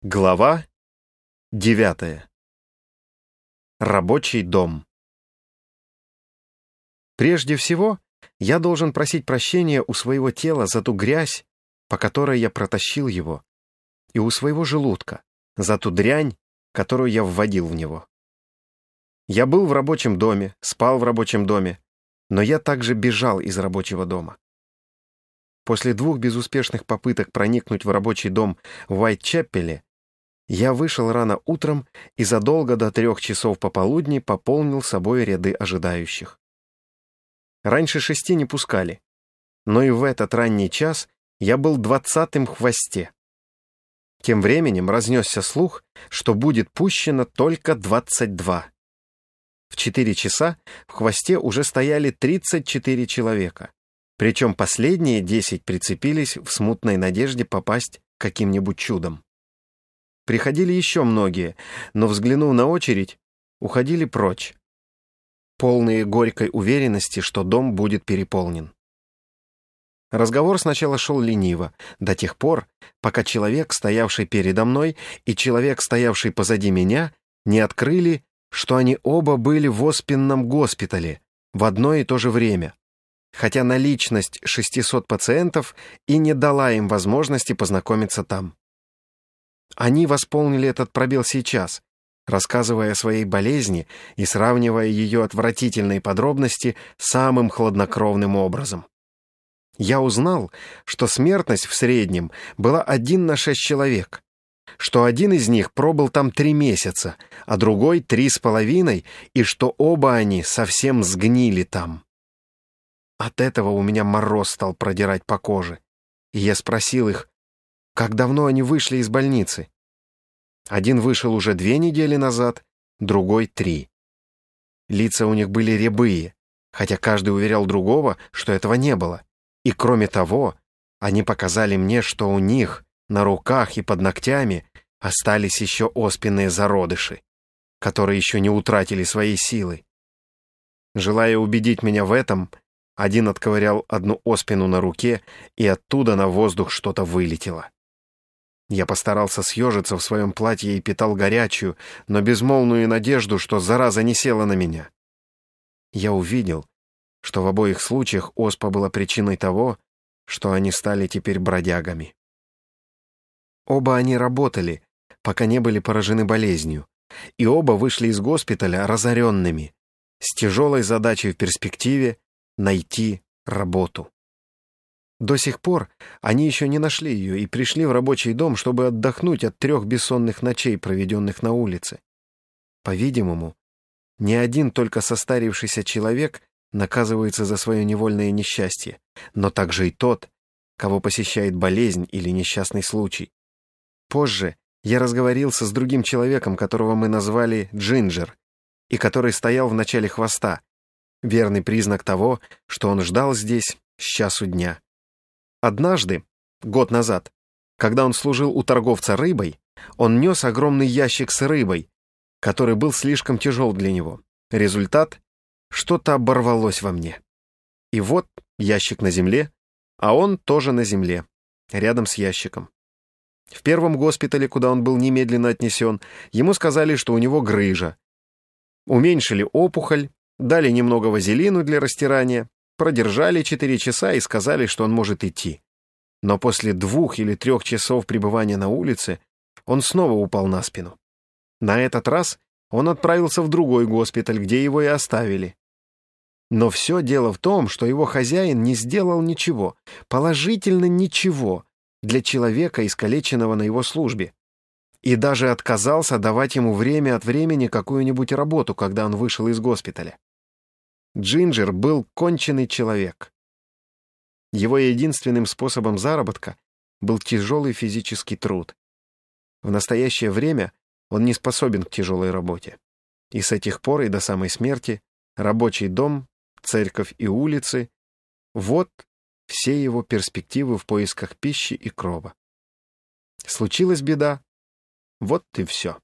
Глава 9. Рабочий дом. Прежде всего, я должен просить прощения у своего тела за ту грязь, по которой я протащил его, и у своего желудка за ту дрянь, которую я вводил в него. Я был в рабочем доме, спал в рабочем доме, но я также бежал из рабочего дома. После 2 безуспешных попыток проникнуть в рабочий дом в Уайтчепеле я вышел рано утром и задолго до 3 часов пополудни пополнил собой ряды ожидающих. Раньше 6 не пускали, но и в этот ранний час я был 20-м в хвосте. Тем временем разнесся слух, что будет пущено только 22. В 4 часа в хвосте уже стояли 34 человека, причем последние 10 прицепились в смутной надежде попасть каким-нибудь чудом. Приходили еще многие, но, взглянув на очередь, уходили прочь, полные горькой уверенности, что дом будет переполнен. Разговор сначала шел лениво, до тех пор, пока человек, стоявший передо мной, и человек, стоявший позади меня, не открыли, что они оба были в Оспенном госпитале в одно и то же время, хотя наличность 600 пациентов и не дала им возможности познакомиться там. Они восполнили этот пробел сейчас, рассказывая о своей болезни и сравнивая ее отвратительные подробности самым хладнокровным образом. Я узнал, что смертность в среднем была 1 на 6 человек, что один из них пробыл там 3 месяца, а другой 3,5, и что оба они совсем сгнили там. От этого у меня мороз стал продирать по коже, и я спросил их, как давно они вышли из больницы. Один вышел уже 2 недели назад, другой 3. Лица у них были рябые, хотя каждый уверял другого, что этого не было. И кроме того, они показали мне, что у них на руках и под ногтями остались еще оспенные зародыши, которые еще не утратили своей силы. Желая убедить меня в этом, один отковырял одну оспину на руке, и оттуда на воздух что-то вылетело. Я постарался съежиться в своем платье и питал горячую, но безмолвную надежду, что зараза не села на меня. Я увидел, что в обоих случаях оспа была причиной того, что они стали теперь бродягами. Оба они работали, пока не были поражены болезнью, и оба вышли из госпиталя разоренными, с тяжелой задачей в перспективе найти работу. До сих пор они еще не нашли ее и пришли в рабочий дом, чтобы отдохнуть от 3 бессонных ночей, проведенных на улице. По-видимому, не один только состарившийся человек наказывается за свое невольное несчастье, но также и тот, кого посещает болезнь или несчастный случай. Позже я разговорился с другим человеком, которого мы назвали Джинджер, и который стоял в начале хвоста, верный признак того, что он ждал здесь с часу дня. Однажды, год назад, когда он служил у торговца рыбой, он нес огромный ящик с рыбой, который был слишком тяжел для него. Результат — что-то оборвалось во мне. И вот ящик на земле, а он тоже на земле, рядом с ящиком. В первом госпитале, куда он был немедленно отнесен, ему сказали, что у него грыжа. Уменьшили опухоль, дали немного вазелину для растирания, продержали 4 часа и сказали, что он может идти. Но после 2 или 3 часов пребывания на улице он снова упал на спину. На этот раз он отправился в другой госпиталь, где его и оставили. Но все дело в том, что его хозяин не сделал ничего, положительно ничего, для человека, искалеченного на его службе. И даже отказался давать ему время от времени какую-нибудь работу, когда он вышел из госпиталя. Джинджер был конченый человек. Его единственным способом заработка был тяжелый физический труд. В настоящее время он не способен к тяжелой работе. И с этих пор и до самой смерти рабочий дом, церковь и улицы — вот все его перспективы в поисках пищи и крова. Случилась беда, вот и все.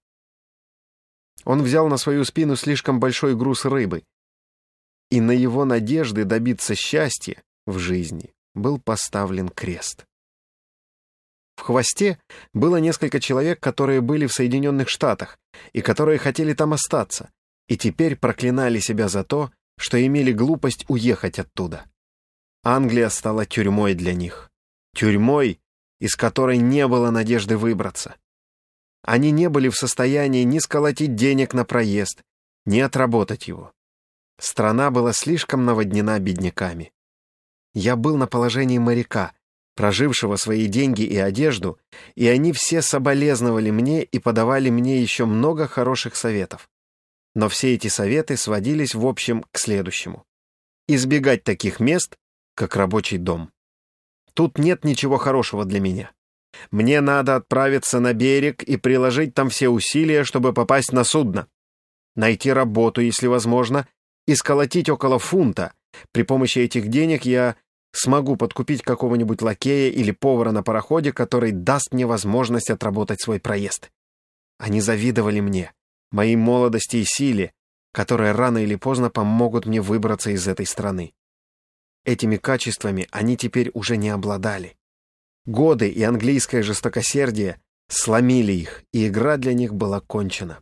Он взял на свою спину слишком большой груз рыбы, и на его надежды добиться счастья в жизни был поставлен крест. В хвосте было несколько человек, которые были в Соединенных Штатах и которые хотели там остаться, и теперь проклинали себя за то, что имели глупость уехать оттуда. Англия стала тюрьмой для них. Тюрьмой, из которой не было надежды выбраться. Они не были в состоянии ни сколотить денег на проезд, ни отработать его. Страна была слишком наводнена бедняками. Я был на положении моряка, прожившего свои деньги и одежду, и они все соболезновали мне и подавали мне еще много хороших советов. Но все эти советы сводились в общем к следующему. Избегать таких мест, как рабочий дом. Тут нет ничего хорошего для меня. Мне надо отправиться на берег и приложить там все усилия, чтобы попасть на судно. Найти работу, если возможно, и сколотить около фунта. При помощи этих денег я смогу подкупить какого-нибудь лакея или повара на пароходе, который даст мне возможность отработать свой проезд. Они завидовали мне, моей молодости и силе, которые рано или поздно помогут мне выбраться из этой страны. Этими качествами они теперь уже не обладали. Годы и английское жестокосердие сломили их, и игра для них была кончена.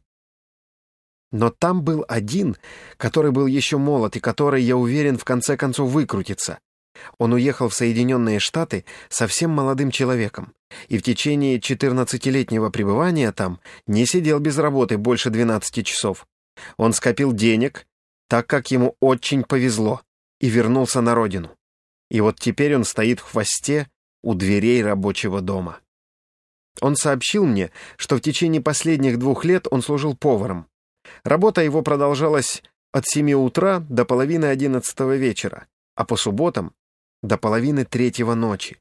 Но там был один, который был еще молод и который, я уверен, в конце концов выкрутится. Он уехал в Соединенные Штаты совсем молодым человеком, и в течение 14-летнего пребывания там не сидел без работы больше 12 часов. Он скопил денег, так как ему очень повезло, и вернулся на родину. И вот теперь он стоит в хвосте у дверей рабочего дома. Он сообщил мне, что в течение последних 2 лет он служил поваром. Работа его продолжалась от 7 утра до половины 11 вечера, а по субботам до половины 3 ночи.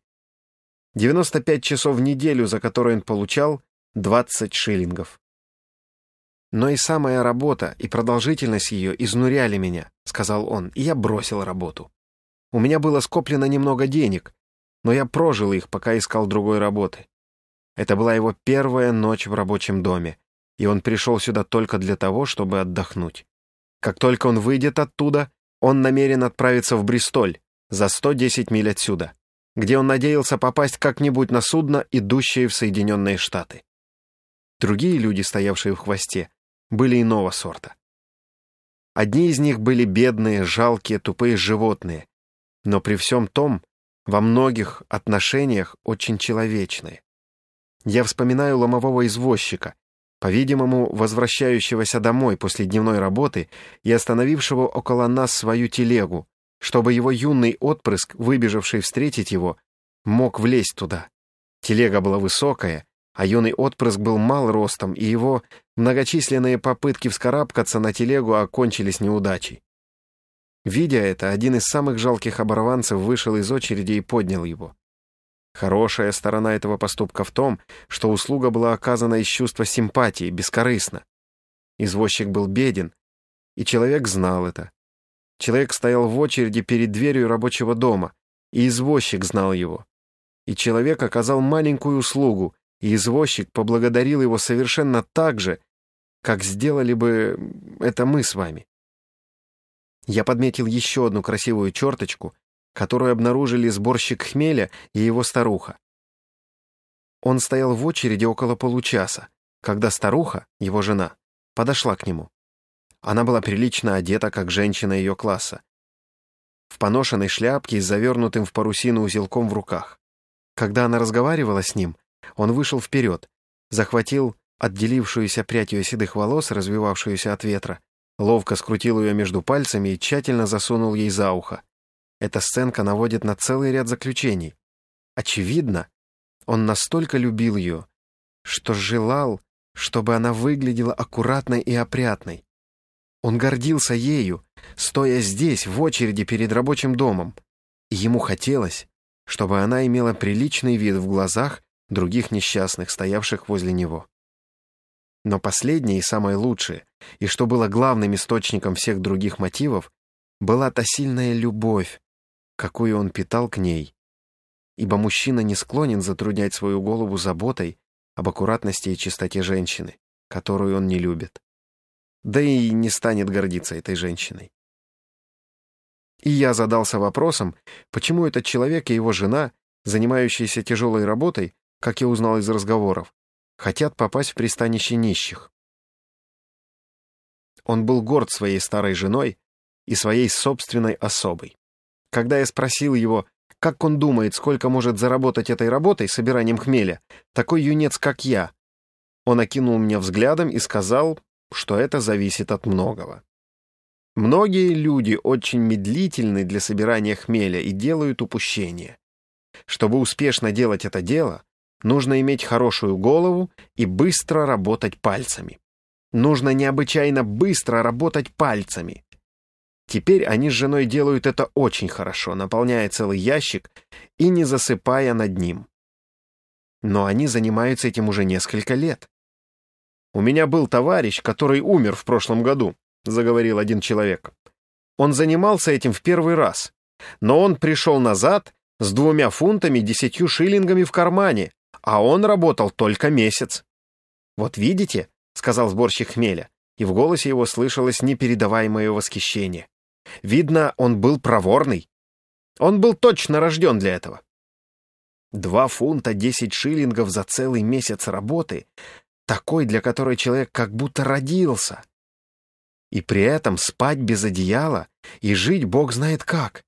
95 часов в неделю, за которые он получал 20 шиллингов. «Но и самая работа, и продолжительность ее изнуряли меня», — сказал он, — и я бросил работу. У меня было скоплено немного денег, но я прожил их, пока искал другой работы. Это была его первая ночь в рабочем доме, и он пришел сюда только для того, чтобы отдохнуть. Как только он выйдет оттуда, он намерен отправиться в Бристоль, за 110 миль отсюда, где он надеялся попасть как-нибудь на судно, идущее в Соединенные Штаты. Другие люди, стоявшие в хвосте, были иного сорта. Одни из них были бедные, жалкие, тупые животные, но при всем том, во многих отношениях очень человечные. Я вспоминаю ломового извозчика, по-видимому, возвращающегося домой после дневной работы и остановившего около нас свою телегу, чтобы его юный отпрыск, выбежавший встретить его, мог влезть туда. Телега была высокая, а юный отпрыск был мал ростом, и его многочисленные попытки вскарабкаться на телегу окончились неудачей. Видя это, один из самых жалких оборванцев вышел из очереди и поднял его. Хорошая сторона этого поступка в том, что услуга была оказана из чувства симпатии, бескорыстно. Извозчик был беден, и человек знал это. Человек стоял в очереди перед дверью рабочего дома, и извозчик знал его. И человек оказал маленькую услугу, и извозчик поблагодарил его совершенно так же, как сделали бы это мы с вами. Я подметил еще одну красивую черточку, которую обнаружили сборщик хмеля и его старуха. Он стоял в очереди около получаса, когда старуха, его жена, подошла к нему. Она была прилично одета, как женщина ее класса, в поношенной шляпке и с завернутым в парусину узелком в руках. Когда она разговаривала с ним, он вышел вперед, захватил отделившуюся прядь ее седых волос, развивавшуюся от ветра, ловко скрутил ее между пальцами и тщательно засунул ей за ухо. Эта сценка наводит на целый ряд заключений. Очевидно, он настолько любил ее, что желал, чтобы она выглядела аккуратной и опрятной. Он гордился ею, стоя здесь, в очереди перед рабочим домом, и ему хотелось, чтобы она имела приличный вид в глазах других несчастных, стоявших возле него. Но последнее и самое лучшее, и что было главным источником всех других мотивов, была та сильная любовь, какую он питал к ней. Ибо мужчина не склонен затруднять свою голову заботой об аккуратности и чистоте женщины, которую он не любит. Да и не станет гордиться этой женщиной. И я задался вопросом, почему этот человек и его жена, занимающиеся тяжелой работой, как я узнал из разговоров, хотят попасть в пристанище нищих. Он был горд своей старой женой и своей собственной особой. Когда я спросил его, как он думает, сколько может заработать этой работой, собиранием хмеля, такой юнец, как я, он окинул меня взглядом и сказал, что это зависит от многого. Многие люди очень медлительны для собирания хмеля и делают упущения. Чтобы успешно делать это дело, нужно иметь хорошую голову и быстро работать пальцами. Нужно необычайно быстро работать пальцами. Теперь они с женой делают это очень хорошо, наполняя целый ящик и не засыпая над ним. Но они занимаются этим уже несколько лет. «У меня был товарищ, который умер в прошлом году», — заговорил один человек. «Он занимался этим в первый раз, но он пришел назад с 2 фунтами 10 шиллингами в кармане, а он работал только месяц». «Вот видите», — сказал сборщик хмеля, и в голосе его слышалось непередаваемое восхищение. «Видно, он был проворный. Он был точно рожден для этого». 2 фунта 10 шиллингов за целый месяц работы, такой, для которой человек как будто родился. И при этом спать без одеяла и жить бог знает как.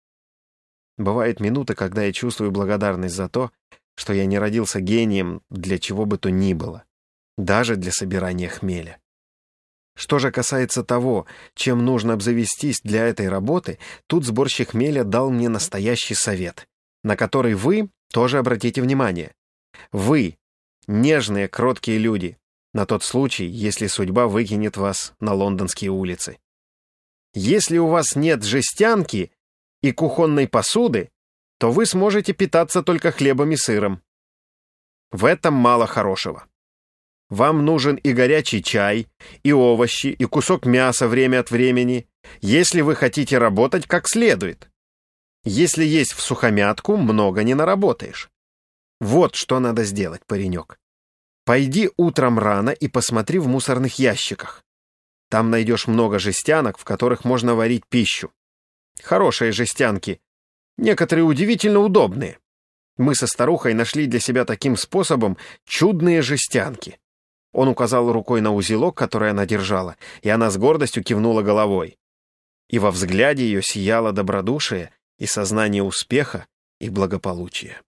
Бывают минуты, когда я чувствую благодарность за то, что я не родился гением для чего бы то ни было, даже для собирания хмеля. Что же касается того, чем нужно обзавестись для этой работы, тут сборщик хмеля дал мне настоящий совет, на который вы тоже обратите внимание. Вы, нежные, кроткие люди, на тот случай, если судьба выкинет вас на лондонские улицы. Если у вас нет жестянки и кухонной посуды, то вы сможете питаться только хлебом и сыром. В этом мало хорошего. Вам нужен и горячий чай, и овощи, и кусок мяса время от времени, если вы хотите работать как следует. Если есть всухомятку, много не наработаешь. Вот что надо сделать, паренек. Пойди утром рано и посмотри в мусорных ящиках. Там найдешь много жестянок, в которых можно варить пищу. Хорошие жестянки. Некоторые удивительно удобные. Мы со старухой нашли для себя таким способом чудные жестянки. Он указал рукой на узелок, который она держала, и она с гордостью кивнула головой. И во взгляде ее сияло добродушие и сознание успеха и благополучия.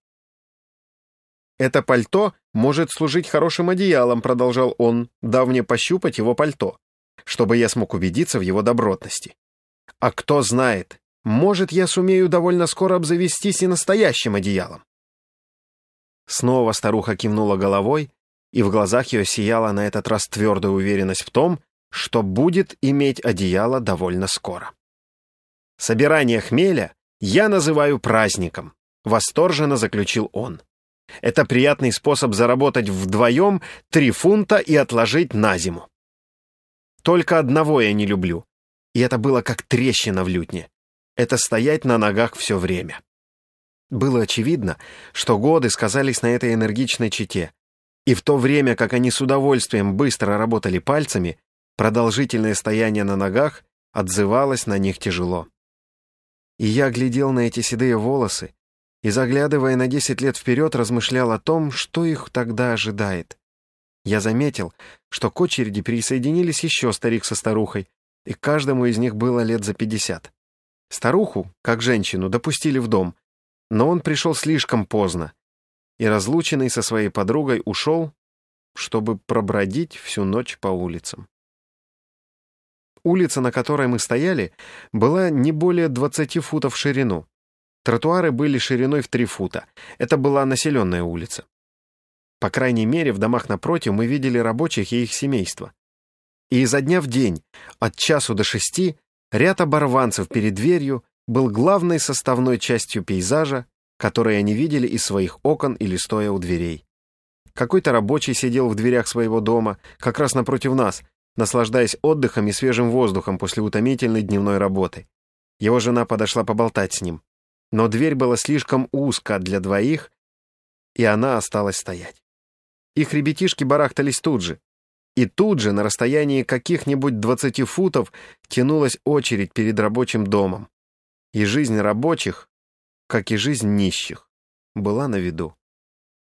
«Это пальто может служить хорошим одеялом», — продолжал он, дав мне пощупать его пальто, чтобы я смог убедиться в его добротности. «А кто знает, может, я сумею довольно скоро обзавестись и настоящим одеялом». Снова старуха кивнула головой, и в глазах ее сияла на этот раз твердая уверенность в том, что будет иметь одеяло довольно скоро. «Собирание хмеля я называю праздником», — восторженно заключил он. «Это приятный способ заработать вдвоем 3 фунта и отложить на зиму. Только одного я не люблю, и это было как трещина в лютне. Это стоять на ногах все время». Было очевидно, что годы сказались на этой энергичной чете, и в то время, как они с удовольствием быстро работали пальцами, продолжительное стояние на ногах отзывалось на них тяжело. И я глядел на эти седые волосы и, заглядывая на 10 лет вперед, размышлял о том, что их тогда ожидает. Я заметил, что к очереди присоединились еще старик со старухой, и каждому из них было лет за 50. Старуху, как женщину, допустили в дом, но он пришел слишком поздно, и, разлученный со своей подругой, ушел, чтобы пробродить всю ночь по улицам. Улица, на которой мы стояли, была не более 20 футов в ширину. Тротуары были шириной в 3 фута. Это была населенная улица. По крайней мере, в домах напротив мы видели рабочих и их семейства. И изо дня в день, от часу до 6, ряд оборванцев перед дверью был главной составной частью пейзажа, который они видели из своих окон или стоя у дверей. Какой-то рабочий сидел в дверях своего дома, как раз напротив нас, наслаждаясь отдыхом и свежим воздухом после утомительной дневной работы. Его жена подошла поболтать с ним. Но дверь была слишком узка для двоих, и она осталась стоять. Их ребятишки барахтались тут же. И тут же, на расстоянии каких-нибудь 20 футов, тянулась очередь перед рабочим домом. И жизнь рабочих, как и жизнь нищих, была на виду.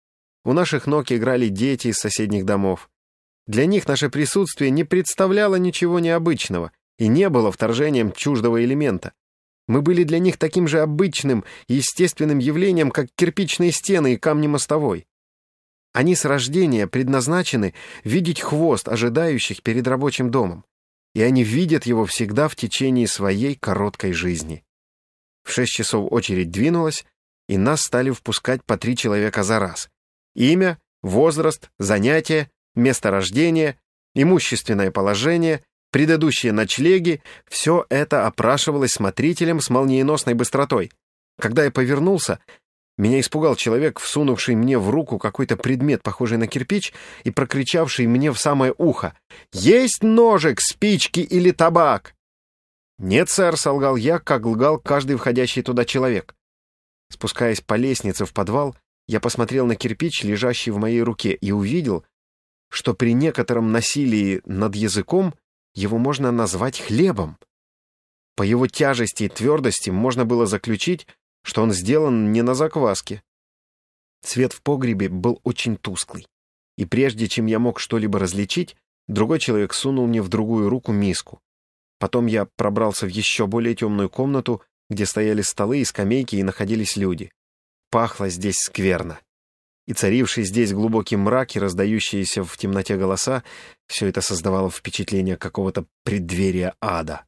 у наших ног играли дети из соседних домов. Для них наше присутствие не представляло ничего необычного и не было вторжением чуждого элемента. Мы были для них таким же обычным и естественным явлением, как кирпичные стены и камни мостовой. Они с рождения предназначены видеть хвост ожидающих перед рабочим домом, и они видят его всегда в течение своей короткой жизни. В 6 часов очередь двинулась, и нас стали впускать по 3 человека за раз. Имя, возраст, занятие, место рождения, имущественное положение, предыдущие ночлеги — все это опрашивалось смотрителем с молниеносной быстротой. Когда я повернулся, меня испугал человек, всунувший мне в руку какой-то предмет, похожий на кирпич, и прокричавший мне в самое ухо: «Есть ножик, спички или табак?» «Нет, сэр», — солгал я, как лгал каждый входящий туда человек. Спускаясь по лестнице в подвал, я посмотрел на кирпич, лежащий в моей руке, и увидел, что при некотором насилии над языком его можно назвать хлебом. По его тяжести и твердости можно было заключить, что он сделан не на закваске. Свет в погребе был очень тусклый, и прежде чем я мог что-либо различить, другой человек сунул мне в другую руку миску. Потом я пробрался в еще более темную комнату, где стояли столы и скамейки, и находились люди. Пахло здесь скверно. И царивший здесь глубокий мрак и раздающиеся в темноте голоса — все это создавало впечатление какого-то преддверия ада.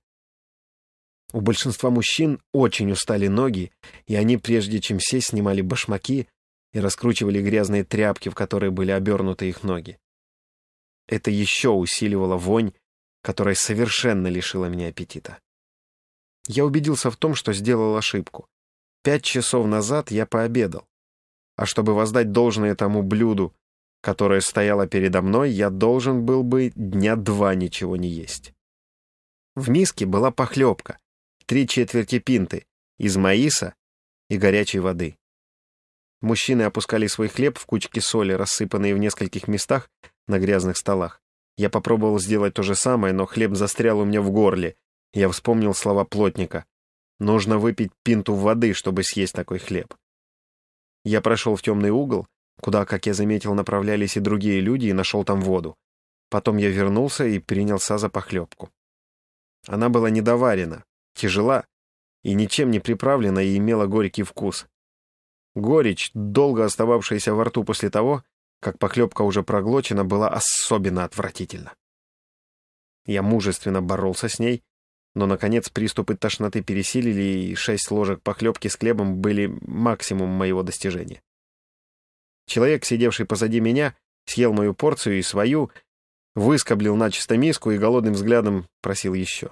У большинства мужчин очень устали ноги, и они, прежде чем сесть, снимали башмаки и раскручивали грязные тряпки, в которые были обернуты их ноги. Это еще усиливало вонь, которая совершенно лишила меня аппетита. Я убедился в том, что сделал ошибку. 5 часов назад я пообедал, а чтобы воздать должное тому блюду, которое стояло передо мной, я должен был бы 2 дня ничего не есть. В миске была похлебка, 3/4 пинты, из маиса и горячей воды. Мужчины опускали свой хлеб в кучки соли, рассыпанные в нескольких местах на грязных столах. Я попробовал сделать то же самое, но хлеб застрял у меня в горле. Я вспомнил слова плотника: «Нужно выпить пинту воды, чтобы съесть такой хлеб». Я прошел в темный угол, куда, как я заметил, направлялись и другие люди, и нашел там воду. Потом я вернулся и принялся за похлебку. Она была недоварена, тяжела и ничем не приправлена, и имела горький вкус. Горечь, долго остававшаяся во рту после того, как похлебка уже проглочена, была особенно отвратительна. Я мужественно боролся с ней, но, наконец, приступы тошноты пересилили, и 6 ложек похлебки с хлебом были максимум моего достижения. Человек, сидевший позади меня, съел мою порцию и свою, выскоблил начисто миску и голодным взглядом просил еще.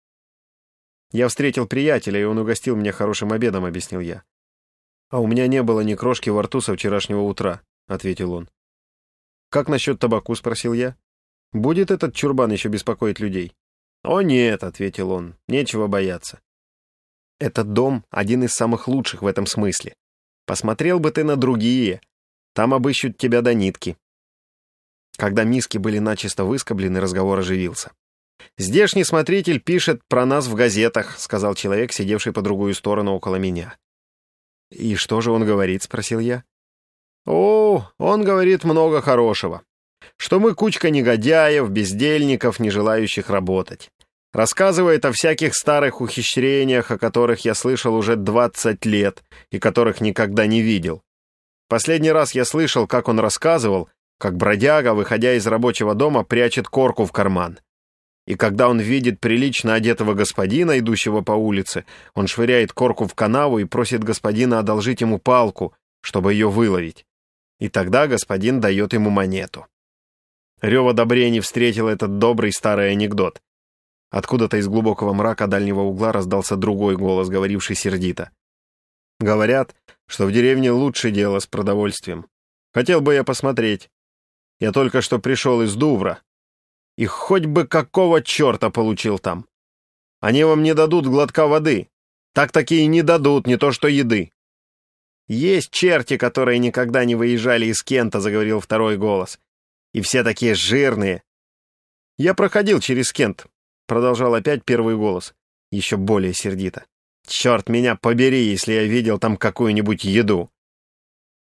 «Я встретил приятеля, и он угостил меня хорошим обедом», — объяснил я. «А у меня не было ни крошки во рту со вчерашнего утра», — ответил он. «Как насчет табаку?» — спросил я. «Будет этот чурбан еще беспокоить людей?» «О нет», — ответил он, — «нечего бояться». «Этот дом один из самых лучших в этом смысле. Посмотрел бы ты на другие, там обыщут тебя до нитки». Когда миски были начисто выскоблены, разговор оживился. «Здешний смотритель пишет про нас в газетах», — сказал человек, сидевший по другую сторону около меня. «И что же он говорит?» — спросил я. «О, он говорит много хорошего. Что мы кучка негодяев, бездельников, не желающих работать. Рассказывает о всяких старых ухищрениях, о которых я слышал уже 20 лет и которых никогда не видел. Последний раз я слышал, как он рассказывал, как бродяга, выходя из рабочего дома, прячет корку в карман. И когда он видит прилично одетого господина, идущего по улице, он швыряет корку в канаву и просит господина одолжить ему палку, чтобы ее выловить. И тогда господин дает ему монету». Рев одобрений встретил этот добрый старый анекдот. Откуда-то из глубокого мрака дальнего угла раздался другой голос, говоривший сердито: «Говорят, что в деревне лучше дело с продовольствием. Хотел бы я посмотреть. Я только что пришел из Дувра. И хоть бы какого черта получил там. Они вам не дадут глотка воды. Так такие не дадут, не то что еды». «Есть черти, которые никогда не выезжали из Кента», — заговорил второй голос. «И все такие жирные». «Я проходил через Кент», — продолжал опять первый голос, еще более сердито. «Черт меня побери, если я видел там какую-нибудь еду».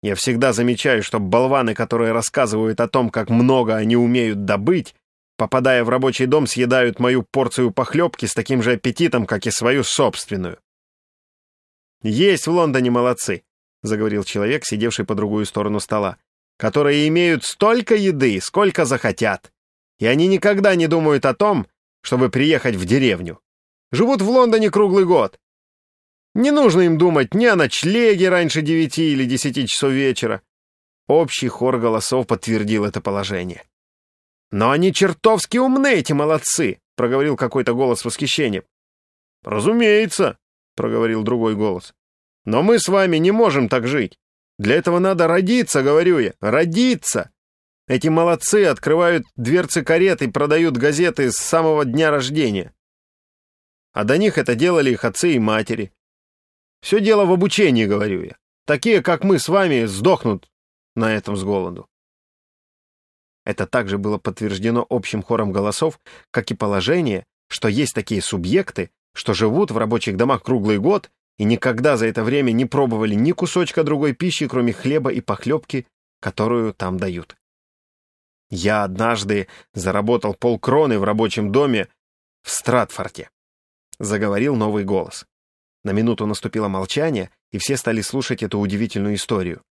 Я всегда замечаю, что болваны, которые рассказывают о том, как много они умеют добыть, попадая в рабочий дом, съедают мою порцию похлебки с таким же аппетитом, как и свою собственную. «Есть в Лондоне молодцы», — заговорил человек, сидевший по другую сторону стола, «которые имеют столько еды, сколько захотят, и они никогда не думают о том, чтобы приехать в деревню. Живут в Лондоне круглый год. Не нужно им думать ни о ночлеге раньше 9 или 10 часов вечера». Общий хор голосов подтвердил это положение. «Но они чертовски умны, эти молодцы», — проговорил какой-то голос с восхищением. «Разумеется», — проговорил другой голос. «Но мы с вами не можем так жить. Для этого надо родиться, говорю я, родиться. Эти молодцы открывают дверцы карет и продают газеты с самого дня рождения. А до них это делали их отцы и матери. Все дело в обучении, говорю я. Такие, как мы с вами, сдохнут на этом с голоду». Это также было подтверждено общим хором голосов, как и положение, что есть такие субъекты, что живут в рабочих домах круглый год и никогда за это время не пробовали ни кусочка другой пищи, кроме хлеба и похлебки, которую там дают. Я однажды заработал полкроны в рабочем доме в Стратфорте. Заговорил новый голос. На минуту наступило молчание, и все стали слушать эту удивительную историю.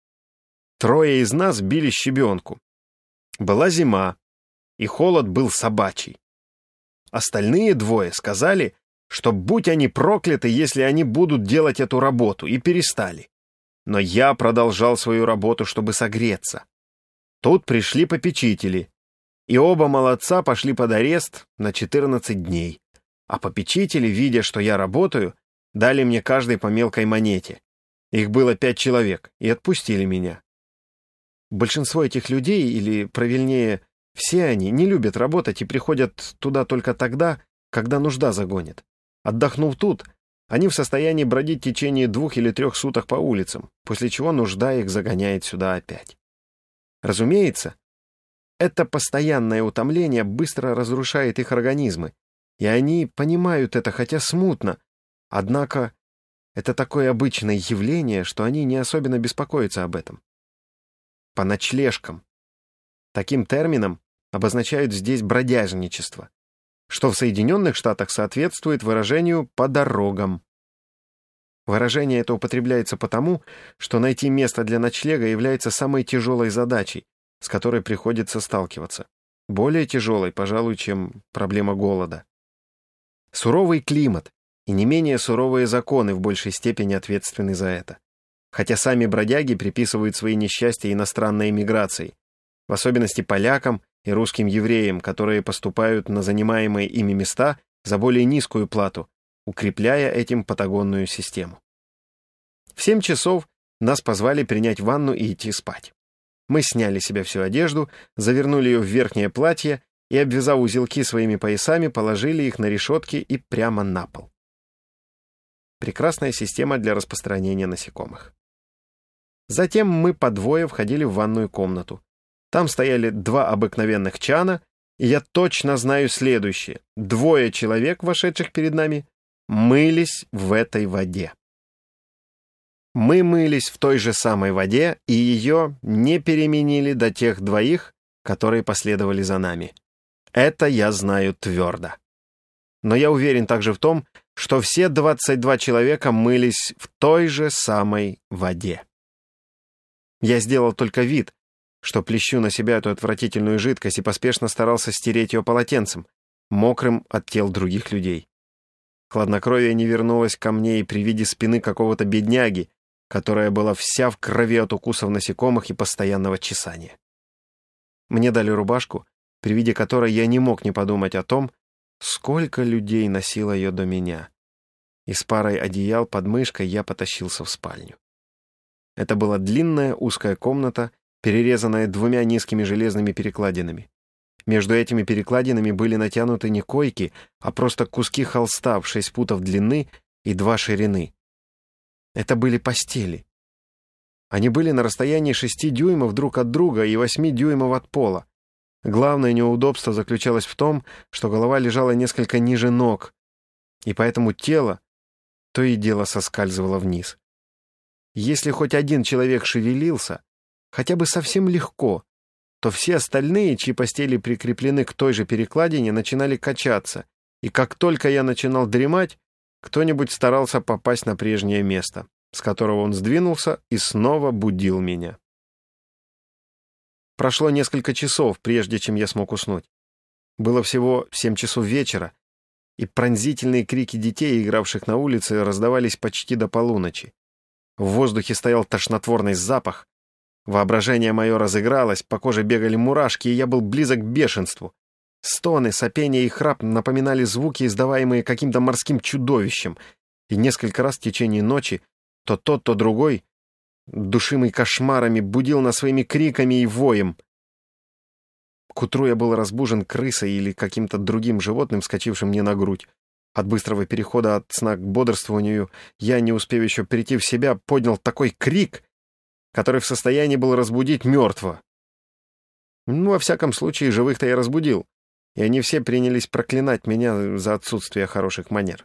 3 из нас били щебенку. Была зима, и холод был собачий. Остальные 2 сказали, что будь они прокляты, если они будут делать эту работу, и перестали. Но я продолжал свою работу, чтобы согреться. Тут пришли попечители, и оба молодца пошли под арест на 14 дней. А попечители, видя, что я работаю, дали мне каждый по мелкой монете. Их было 5 человек, и отпустили меня. Большинство этих людей, или, правильнее, все они, не любят работать и приходят туда только тогда, когда нужда загонит. Отдохнув тут, они в состоянии бродить в течение 2 или 3 суток по улицам, после чего нужда их загоняет сюда опять. Разумеется, это постоянное утомление быстро разрушает их организмы, и они понимают это, хотя смутно, однако это такое обычное явление, что они не особенно беспокоятся об этом. По ночлежкам. Таким термином обозначают здесь бродяжничество, что в Соединенных Штатах соответствует выражению «по дорогам». Выражение это употребляется потому, что найти место для ночлега является самой тяжелой задачей, с которой приходится сталкиваться. Более тяжелой, пожалуй, чем проблема голода. Суровый климат и не менее суровые законы в большей степени ответственны за это. Хотя сами бродяги приписывают свои несчастья иностранной эмиграции, в особенности полякам и русским евреям, которые поступают на занимаемые ими места за более низкую плату, укрепляя этим патагонную систему. В 7 часов нас позвали принять ванну и идти спать. Мы сняли с себя всю одежду, завернули ее в верхнее платье и, обвязав узелки своими поясами, положили их на решетки и прямо на пол. Прекрасная система для распространения насекомых. Затем мы по 2 входили в ванную комнату. Там стояли 2 обыкновенных чана, и я точно знаю следующее. 2 человек, вошедших перед нами, мылись в этой воде. Мы мылись в той же самой воде, и ее не переменили до тех 2, которые последовали за нами. Это я знаю твердо. Но я уверен также в том, что все 22 человека мылись в той же самой воде. Я сделал только вид, что плещу на себя эту отвратительную жидкость и поспешно старался стереть ее полотенцем, мокрым от тел других людей. Хладнокровие не вернулось ко мне и при виде спины какого-то бедняги, которая была вся в крови от укусов насекомых и постоянного чесания. Мне дали рубашку, при виде которой я не мог не подумать о том, сколько людей носило ее до меня. И с парой одеял под мышкой я потащился в спальню. Это была длинная узкая комната, перерезанная 2 низкими железными перекладинами. Между этими перекладинами были натянуты не койки, а просто куски холста в 6 футов длины и 2 ширины. Это были постели. Они были на расстоянии 6 дюймов друг от друга и 8 дюймов от пола. Главное неудобство заключалось в том, что голова лежала несколько ниже ног, и поэтому тело то и дело соскальзывало вниз. если хоть один человек шевелился, хотя бы совсем легко, то все остальные, чьи постели прикреплены к той же перекладине, начинали качаться, и как только я начинал дремать, кто-нибудь старался попасть на прежнее место, с которого он сдвинулся и снова будил меня. Прошло несколько часов, прежде чем я смог уснуть. Было всего 7 часов вечера, и пронзительные крики детей, игравших на улице, раздавались почти до полуночи. В воздухе стоял тошнотворный запах. Воображение мое разыгралось, по коже бегали мурашки, и я был близок к бешенству. Стоны, сопение и храп напоминали звуки, издаваемые каким-то морским чудовищем, и несколько раз в течение ночи то тот, то другой, душимый кошмарами, будил нас своими криками и воем. К утру я был разбужен крысой или каким-то другим животным, вскочившим мне на грудь. От быстрого перехода от сна к бодрствованию я, не успев еще прийти в себя, поднял такой крик, который в состоянии был разбудить мертвого. Ну, во всяком случае, живых-то я разбудил, и они все принялись проклинать меня за отсутствие хороших манер.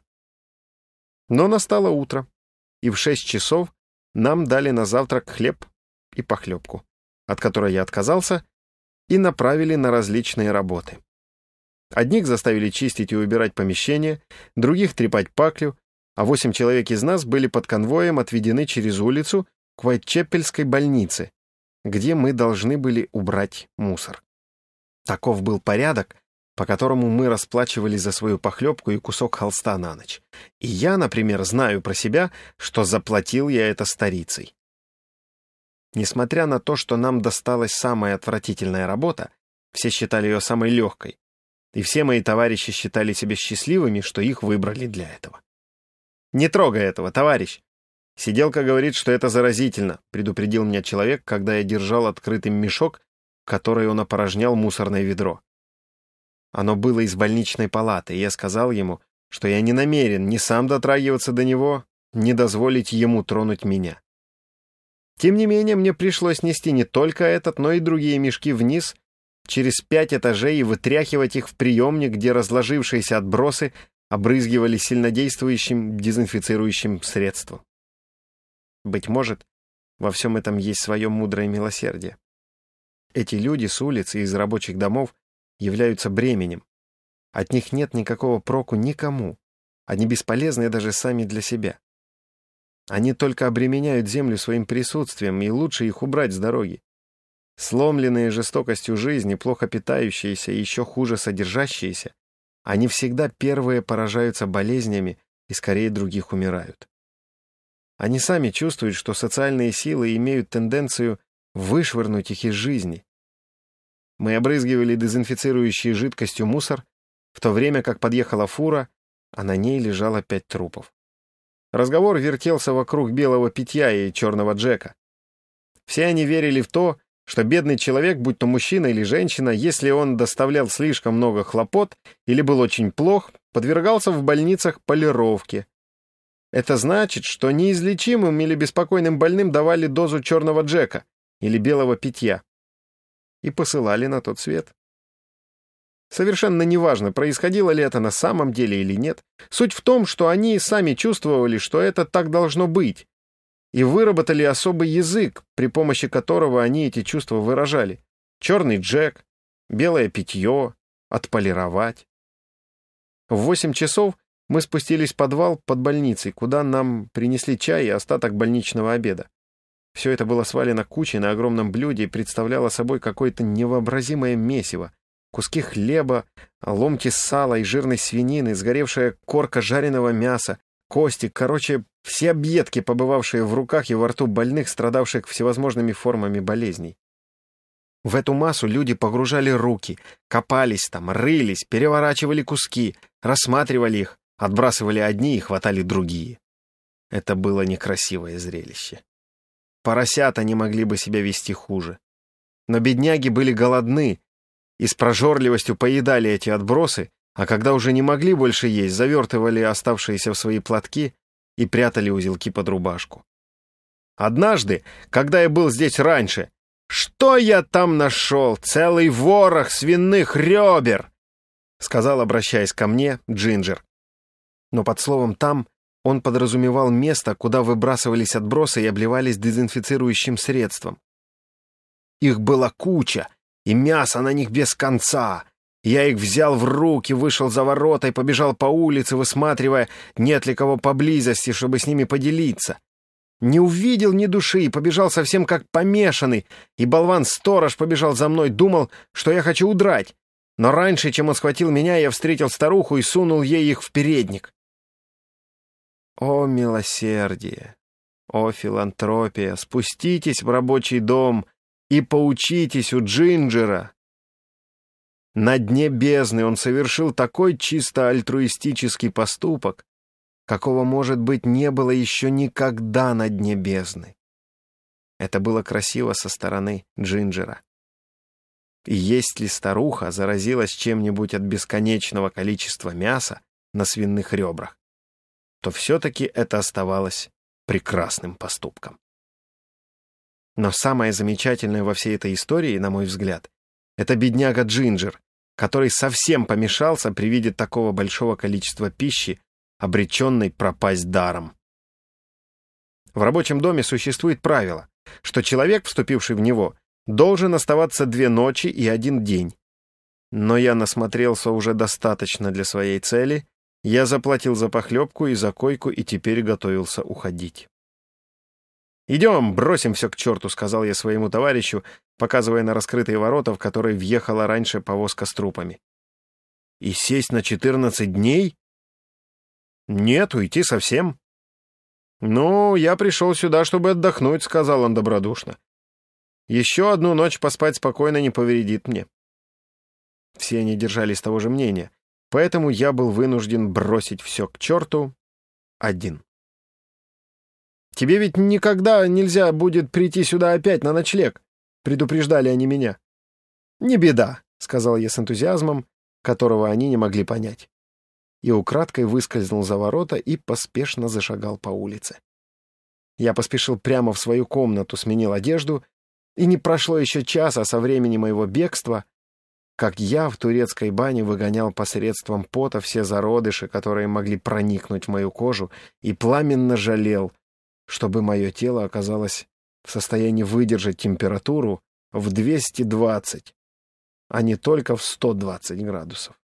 Но настало утро, и в 6 часов нам дали на завтрак хлеб и похлебку, от которой я отказался, и направили на различные работы. Одних заставили чистить и убирать помещение, других трепать паклю, а 8 человек из нас были под конвоем отведены через улицу к Уайтчепельской больнице, где мы должны были убрать мусор. Таков был порядок, по которому мы расплачивались за свою похлебку и кусок холста на ночь. И я, например, знаю про себя, что заплатил я это старицей. Несмотря на то, что нам досталась самая отвратительная работа, все считали ее самой легкой, и все мои товарищи считали себя счастливыми, что их выбрали для этого. «Не трогай этого, товарищ! Сиделка говорит, что это заразительно», — предупредил меня человек, когда я держал открытым мешок, в который он опорожнял мусорное ведро. Оно было из больничной палаты, и я сказал ему, что я не намерен ни сам дотрагиваться до него, ни дозволить ему тронуть меня. Тем не менее, мне пришлось нести не только этот, но и другие мешки вниз, через 5 этажей, и вытряхивать их в приемник, где разложившиеся отбросы обрызгивали сильнодействующим дезинфицирующим средством. Быть может, во всем этом есть свое мудрое милосердие. Эти люди с улиц и из рабочих домов являются бременем. От них нет никакого проку никому. Они бесполезны даже сами для себя. Они только обременяют землю своим присутствием, и лучше их убрать с дороги. Сломленные жестокостью жизни, плохо питающиеся и еще хуже содержащиеся, они всегда первые поражаются болезнями и скорее других умирают. Они сами чувствуют, что социальные силы имеют тенденцию вышвырнуть их из жизни. Мы обрызгивали дезинфицирующей жидкостью мусор, в то время как подъехала фура, а на ней лежало 5 трупов. Разговор вертелся вокруг белого питья и черного Джека. Все они верили в то, что бедный человек, будь то мужчина или женщина, если он доставлял слишком много хлопот или был очень плох, подвергался в больницах полировке. Это значит, что неизлечимым или беспокойным больным давали дозу черного Джека или белого питья и посылали на тот свет. Совершенно неважно, происходило ли это на самом деле или нет. Суть в том, что они сами чувствовали, что это так должно быть, и выработали особый язык, при помощи которого они эти чувства выражали. Черный Джек, белое питье, отполировать. В 8 часов мы спустились в подвал под больницей, куда нам принесли чай и остаток больничного обеда. Все это было свалено кучей на огромном блюде и представляло собой какое-то невообразимое месиво. Куски хлеба, ломти сала и жирной свинины, сгоревшая корка жареного мяса, кости, короче, все объедки, побывавшие в руках и во рту больных, страдавших всевозможными формами болезней. В эту массу люди погружали руки, копались там, рылись, переворачивали куски, рассматривали их, отбрасывали одни и хватали другие. Это было некрасивое зрелище. Поросята не могли бы себя вести хуже. Но бедняги были голодны и с прожорливостью поедали эти отбросы, а когда уже не могли больше есть, завертывали оставшиеся в свои платки и прятали узелки под рубашку. Однажды, когда я был здесь раньше, что я там нашел? Целый ворох свиных ребер! Сказал, обращаясь ко мне, Джинджер. Но под словом «там» Он подразумевал место, куда выбрасывались отбросы и обливались дезинфицирующим средством. Их была куча, и мясо на них без конца. Я их взял в руки, вышел за ворота и побежал по улице, высматривая, нет ли кого поблизости, чтобы с ними поделиться. Не увидел ни души и побежал совсем как помешанный, и болван-сторож побежал за мной, думал, что я хочу удрать. Но раньше, чем он схватил меня, я встретил старуху и сунул ей их в передник. О, милосердие! О, филантропия! Спуститесь в рабочий дом и поучитесь у Джинджера. На дне бездны он совершил такой чисто альтруистический поступок, какого, может быть, не было еще никогда на дне бездны. Это было красиво со стороны Джинджера. И если старуха заразилась чем-нибудь от бесконечного количества мяса на свиных ребрах, то все-таки это оставалось прекрасным поступком. Но самое замечательное во всей этой истории, на мой взгляд, это бедняга Джинджер, который совсем помешался при виде такого большого количества пищи, обреченной пропасть даром. В рабочем доме существует правило, что человек, вступивший в него, должен оставаться 2 ночи и 1 день. Но я насмотрелся уже достаточно для своей цели, я заплатил за похлебку и за койку и теперь готовился уходить. «Идем, бросим все к черту», — сказал я своему товарищу, показывая на раскрытые ворота, в которые въехала раньше повозка с трупами. «И сесть на 14 дней?» «Нет, уйти совсем». «Ну, я пришел сюда, чтобы отдохнуть», — сказал он добродушно. «Еще 1 ночь поспать спокойно не повредит мне». Все они держались того же мнения, поэтому я был вынужден бросить все к черту один. «Тебе ведь никогда нельзя будет прийти сюда опять на ночлег», — предупреждали они меня. «Не беда», — сказал я с энтузиазмом, которого они не могли понять. И украдкой выскользнул за ворота и поспешно зашагал по улице. Я поспешил прямо в свою комнату, сменил одежду, и не прошло еще часа со времени моего бегства, как я в турецкой бане выгонял посредством пота все зародыши, которые могли проникнуть в мою кожу, и пламенно жалел, чтобы мое тело оказалось в состоянии выдержать температуру в 220, а не только в 120 градусов.